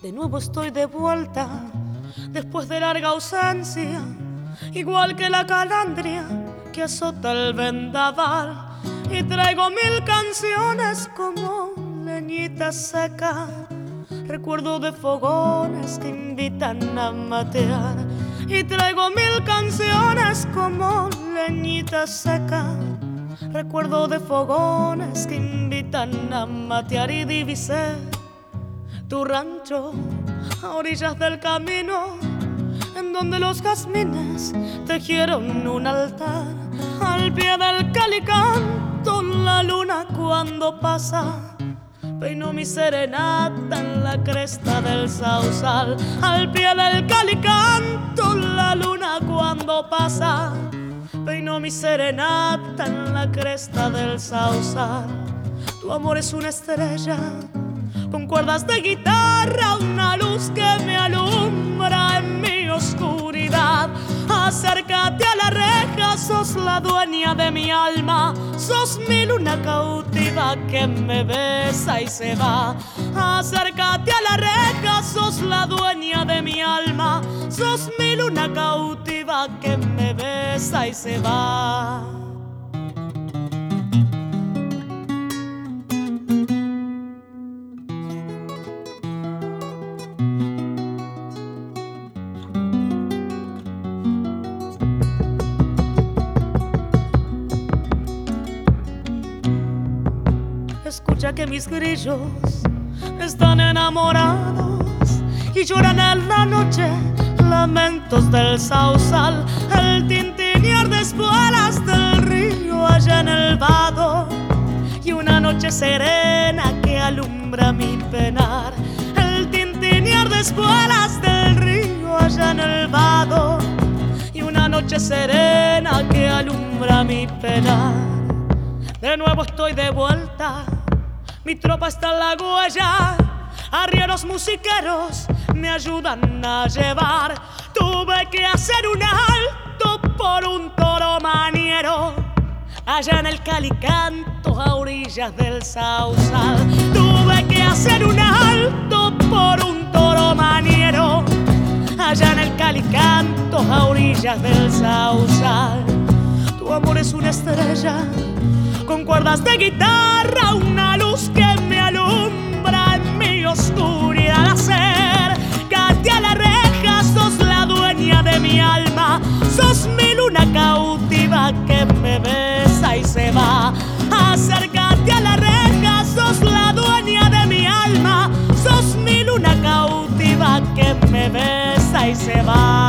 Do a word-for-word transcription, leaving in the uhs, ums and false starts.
De nuevo estoy de vuelta, después de larga ausencia, igual que la calandria que azota el vendaval. Y traigo mil canciones como leñita seca, recuerdo de fogones que invitan a matear. Y traigo mil canciones como leñita seca, recuerdo de fogones que invitan a matear. Y divisé tu rancho a orillas del camino, en donde los jazmines tejieron un altar. Al pie del calicanto la luna cuando pasa peinó mi serenata en la cresta del sausal. Al pie del calicanto la luna cuando pasa peinó mi serenata en la cresta del sausal. Tu amor es una estrella con cuerdas de guitarra, una luz que me alumbra en mi oscuridad. Acércate a la reja, sos la dueña de mi alma, sos mi luna cautiva que me besa y se va. Acércate a la reja, sos la dueña de mi alma, sos mi luna cautiva que me besa y se va. Escucha que mis grillos están enamorados y lloran en la noche lamentos del sausal. El tintinear de espuelas del río allá en el vado y una noche serena que alumbra mi penar. El tintinear de espuelas del río allá en el vado y una noche serena que alumbra mi penar. De nuevo estoy de vuelta, mi tropa está en la huella, arrieros musiqueros me ayudan a llevar. Tuve que hacer un alto por un toro maniero, allá en el calicanto a orillas del sausal. Tuve que hacer un alto por un toro maniero, allá en el calicanto a orillas del sausal. Tu amor es una estrella con cuerdas de guitarra, una luz que me alumbra en mi oscuridad. Acércate a la reja, sos la dueña de mi alma, sos mi luna cautiva que me besa y se va. Acércate a la reja, sos la dueña de mi alma, sos mi luna cautiva que me besa y se va.